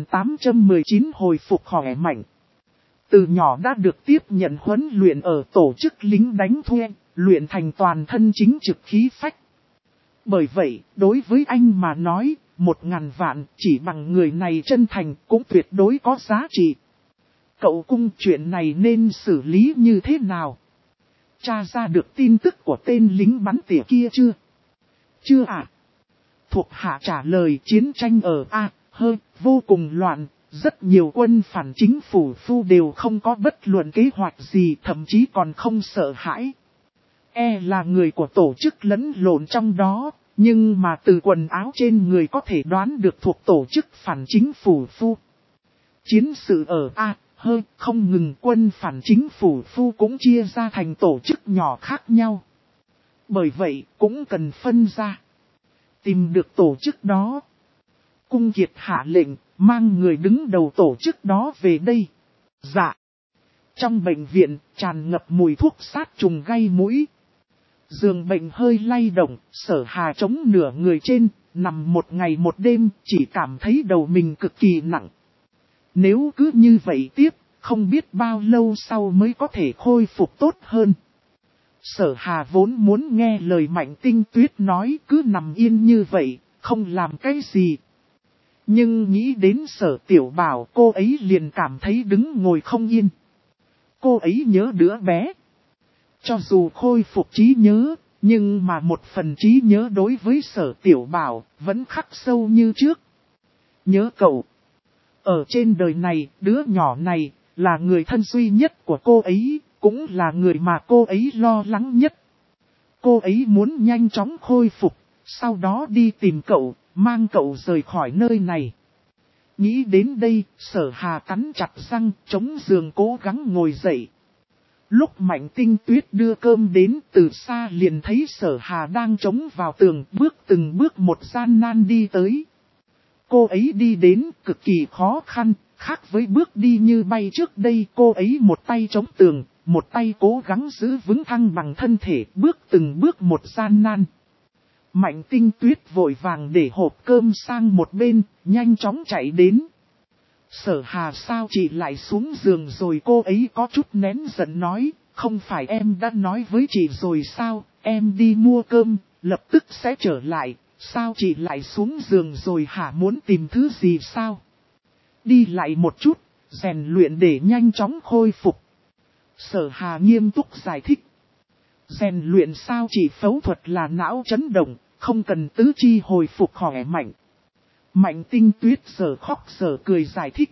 2819 hồi phục khỏe mạnh. Từ nhỏ đã được tiếp nhận huấn luyện ở tổ chức lính đánh thuê, luyện thành toàn thân chính trực khí phách. Bởi vậy, đối với anh mà nói, 1.000 vạn chỉ bằng người này chân thành cũng tuyệt đối có giá trị. Cậu Cung, chuyện này nên xử lý như thế nào? Tra ra được tin tức của tên lính bắn tỉa kia chưa? Chưa ạ. Thuộc hạ trả lời chiến tranh ở vô cùng loạn, rất nhiều quân phản chính phủ phu đều không có bất luận kế hoạch gì, thậm chí còn không sợ hãi. Là người của tổ chức lẫn lộn trong đó, nhưng mà từ quần áo trên người có thể đoán được thuộc tổ chức phản chính phủ phu. Chiến sự ở không ngừng, quân phản chính phủ phu cũng chia ra thành tổ chức nhỏ khác nhau. Bởi vậy cũng cần phân ra. Tìm được tổ chức đó. Cung Kiệt hạ lệnh, mang người đứng đầu tổ chức đó về đây. Dạ. Trong bệnh viện, tràn ngập mùi thuốc sát trùng gây mũi. Giường bệnh hơi lay động, Sở Hà chống nửa người trên, nằm một ngày một đêm, chỉ cảm thấy đầu mình cực kỳ nặng. Nếu cứ như vậy tiếp, không biết bao lâu sau mới có thể khôi phục tốt hơn. Sở Hà vốn muốn nghe lời Mạnh Tinh Tuyết nói, cứ nằm yên như vậy, không làm cái gì. Nhưng nghĩ đến Sở Tiểu Bảo, cô ấy liền cảm thấy đứng ngồi không yên. Cô ấy nhớ đứa bé. Cho dù khôi phục trí nhớ, nhưng mà một phần trí nhớ đối với Sở Tiểu Bảo vẫn khắc sâu như trước. Nhớ cậu. Ở trên đời này, đứa nhỏ này là người thân duy nhất của cô ấy, cũng là người mà cô ấy lo lắng nhất. Cô ấy muốn nhanh chóng khôi phục, sau đó đi tìm cậu, mang cậu rời khỏi nơi này. Nghĩ đến đây, Sở Hà cắn chặt răng, chống giường cố gắng ngồi dậy. Lúc Mạnh Tinh Tuyết đưa cơm đến, từ xa liền thấy Sở Hà đang chống vào tường, từng bước một gian nan đi tới. Cô ấy đi đến cực kỳ khó khăn, khác với bước đi như bay trước đây, cô ấy một tay chống tường, một tay cố gắng giữ vững thăng bằng thân thể, từng bước một gian nan. Mạnh Tinh Tuyết vội vàng để hộp cơm sang một bên, nhanh chóng chạy đến. Sở Hà, sao chị lại xuống giường rồi? Cô ấy có chút nén giận nói, không phải em đã nói với chị rồi sao, em đi mua cơm, lập tức sẽ trở lại, sao chị lại xuống giường rồi hả, muốn tìm thứ gì sao? Đi lại một chút, rèn luyện để nhanh chóng khôi phục. Sở Hà nghiêm túc giải thích. Rèn luyện sao? Chỉ phẫu thuật là não chấn động, không cần tứ chi hồi phục khỏe mạnh. Mạnh Tinh Tuyết giờ khóc giờ cười giải thích.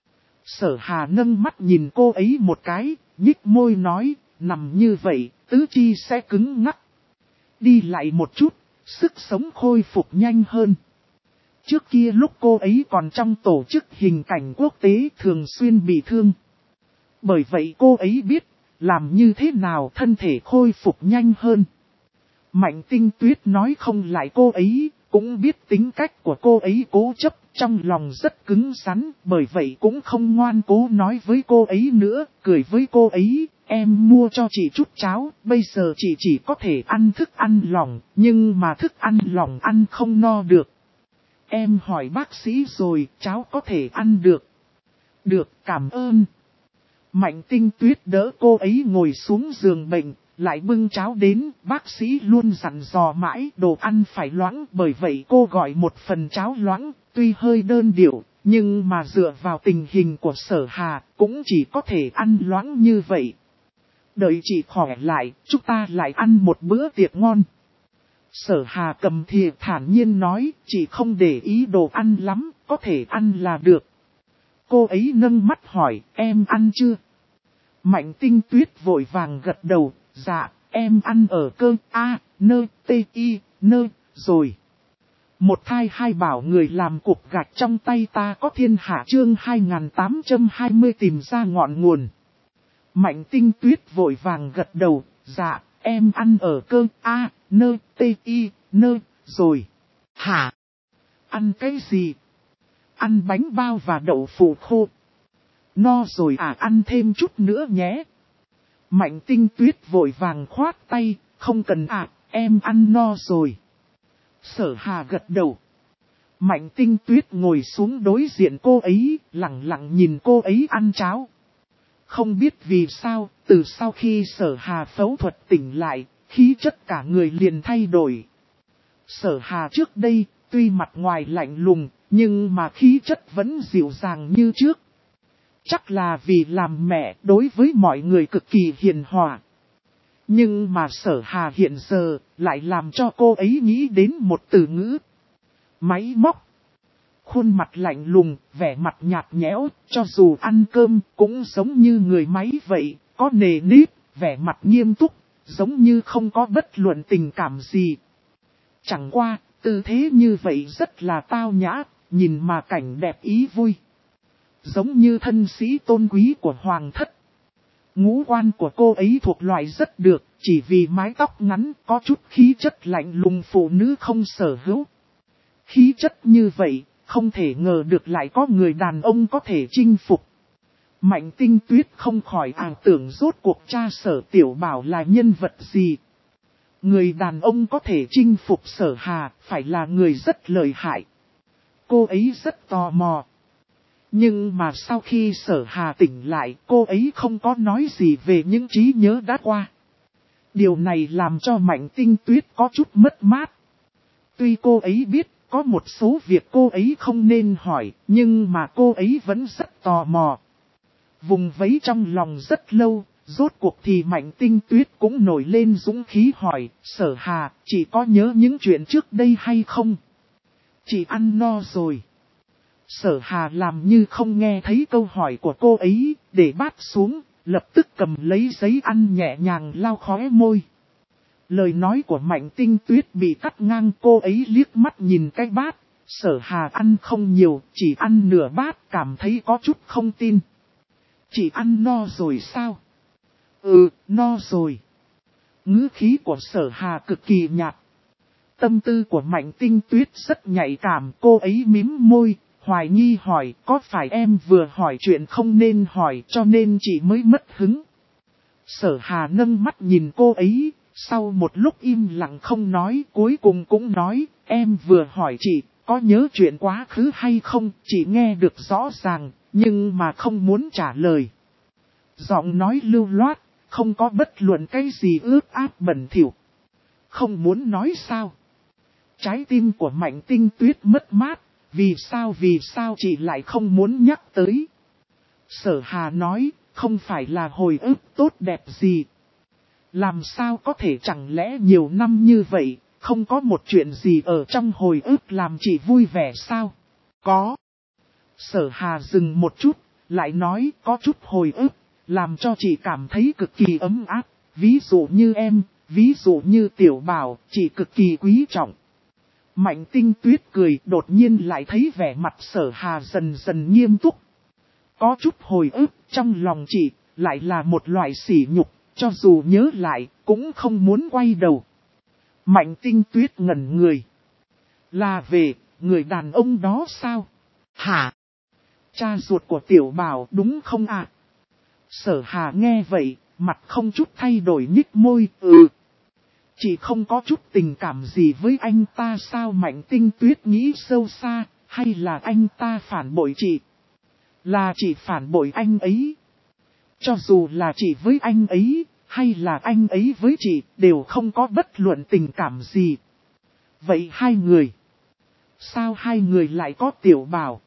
Sở Hà nâng mắt nhìn cô ấy một cái, nhích môi nói, nằm như vậy, tứ chi sẽ cứng ngắc. Đi lại một chút, sức sống khôi phục nhanh hơn. Trước kia lúc cô ấy còn trong tổ chức hình cảnh quốc tế thường xuyên bị thương. Bởi vậy cô ấy biết, làm như thế nào thân thể khôi phục nhanh hơn. Mạnh Tinh Tuyết nói không lại cô ấy, cũng biết tính cách của cô ấy cố chấp, trong lòng rất cứng rắn, bởi vậy cũng không ngoan cố nói với cô ấy nữa, cười với cô ấy, em mua cho chị chút cháo, bây giờ chị chỉ có thể ăn thức ăn lỏng, nhưng mà thức ăn lỏng ăn không no được. Em hỏi bác sĩ rồi, cháu có thể ăn được. Được, cảm ơn. Mạnh Tinh Tuyết đỡ cô ấy ngồi xuống giường bệnh, lại bưng cháo đến, bác sĩ luôn dặn dò mãi đồ ăn phải loãng, bởi vậy cô gọi một phần cháo loãng, tuy hơi đơn điệu, nhưng mà dựa vào tình hình của Sở Hà, cũng chỉ có thể ăn loãng như vậy. Đợi chị khỏe lại, chúng ta lại ăn một bữa tiệc ngon. Sở Hà cầm thìa thản nhiên nói, chị không để ý đồ ăn lắm, có thể ăn là được. Cô ấy nâng mắt hỏi, em ăn chưa? Mạnh Tinh Tuyết vội vàng gật đầu, dạ, em ăn ở cơ rồi. Một thai hai bảo người làm cục gạch trong tay ta có thiên hạ chương 2820 tìm ra ngọn nguồn. Mạnh Tinh Tuyết vội vàng gật đầu, dạ, em ăn ở cơ rồi. Hả? Ăn cái gì? Ăn bánh bao và đậu phụ khô. No rồi à, ăn thêm chút nữa nhé. Mạnh Tinh Tuyết vội vàng khoát tay, không cần à, em ăn no rồi. Sở Hà gật đầu. Mạnh Tinh Tuyết ngồi xuống đối diện cô ấy, lặng lặng nhìn cô ấy ăn cháo. Không biết vì sao, từ sau khi Sở Hà phẫu thuật tỉnh lại, khí chất cả người liền thay đổi. Sở Hà trước đây, tuy mặt ngoài lạnh lùng, nhưng mà khí chất vẫn dịu dàng như trước. Chắc là vì làm mẹ đối với mọi người cực kỳ hiền hòa. Nhưng mà Sở Hà hiện giờ lại làm cho cô ấy nghĩ đến một từ ngữ. Máy móc. Khuôn mặt lạnh lùng, vẻ mặt nhạt nhẽo, cho dù ăn cơm cũng giống như người máy vậy, có nề nếp, vẻ mặt nghiêm túc, giống như không có bất luận tình cảm gì. Chẳng qua, tư thế như vậy rất là tao nhã, nhìn mà cảnh đẹp ý vui. Giống như thân sĩ tôn quý của hoàng thất. Ngũ quan của cô ấy thuộc loại rất được, chỉ vì mái tóc ngắn có chút khí chất lạnh lùng phụ nữ không sở hữu. Khí chất như vậy, không thể ngờ được lại có người đàn ông có thể chinh phục. Mạnh Tinh Tuyết không khỏi ảo tưởng rốt cuộc cha Sở Tiểu Bảo là nhân vật gì. Người đàn ông có thể chinh phục Sở Hà phải là người rất lợi hại. Cô ấy rất tò mò. Nhưng mà sau khi Sở Hà tỉnh lại, cô ấy không có nói gì về những trí nhớ đã qua. Điều này làm cho Mạnh Tinh Tuyết có chút mất mát. Tuy cô ấy biết có một số việc cô ấy không nên hỏi, nhưng mà cô ấy vẫn rất tò mò. Vùng vẫy trong lòng rất lâu, rốt cuộc thì Mạnh Tinh Tuyết cũng nổi lên dũng khí hỏi, Sở Hà, chị có nhớ những chuyện trước đây hay không? Chị ăn no rồi. Sở Hà làm như không nghe thấy câu hỏi của cô ấy, để bát xuống, lập tức cầm lấy giấy ăn nhẹ nhàng lau khóe môi. Lời nói của Mạnh Tinh Tuyết bị cắt ngang, cô ấy liếc mắt nhìn cái bát. Sở Hà ăn không nhiều, chỉ ăn nửa bát, cảm thấy có chút không tin. Chị ăn no rồi sao? Ừ, no rồi. Ngữ khí của Sở Hà cực kỳ nhạt. Tâm tư của Mạnh Tinh Tuyết rất nhạy cảm, cô ấy mím môi, hoài nghi hỏi, có phải em vừa hỏi chuyện không nên hỏi cho nên chị mới mất hứng? Sở Hà nâng mắt nhìn cô ấy, sau một lúc im lặng không nói, cuối cùng cũng nói, em vừa hỏi chị, có nhớ chuyện quá khứ hay không, chị nghe được rõ ràng, nhưng mà không muốn trả lời. Giọng nói lưu loát, không có bất luận cái gì ướt át bẩn thỉu. Không muốn nói sao? Trái tim của Mạnh Tinh Tuyết mất mát, vì sao chị lại không muốn nhắc tới? Sở Hà nói, không phải là hồi ức tốt đẹp gì. Làm sao có thể, chẳng lẽ nhiều năm như vậy, không có một chuyện gì ở trong hồi ức làm chị vui vẻ sao? Có. Sở Hà dừng một chút, lại nói có chút hồi ức, làm cho chị cảm thấy cực kỳ ấm áp. Ví dụ như em, ví dụ như Tiểu Bảo, chị cực kỳ quý trọng. Mạnh Tinh Tuyết cười, đột nhiên lại thấy vẻ mặt Sở Hà dần dần nghiêm túc. Có chút hồi ức trong lòng chị, lại là một loại sỉ nhục, cho dù nhớ lại, cũng không muốn quay đầu. Mạnh Tinh Tuyết ngẩn người. Là về, người đàn ông đó sao? Hả? Cha ruột của Tiểu Bảo đúng không ạ? Sở Hà nghe vậy, mặt không chút thay đổi nhích môi, Chị không có chút tình cảm gì với anh ta sao? Mạnh Tinh Tuyết nghĩ sâu xa, hay là anh ta phản bội chị? Là chị phản bội anh ấy. Cho dù là chị với anh ấy, hay là anh ấy với chị, đều không có bất luận tình cảm gì. Vậy hai người? Sao hai người lại có Tiểu Bảo?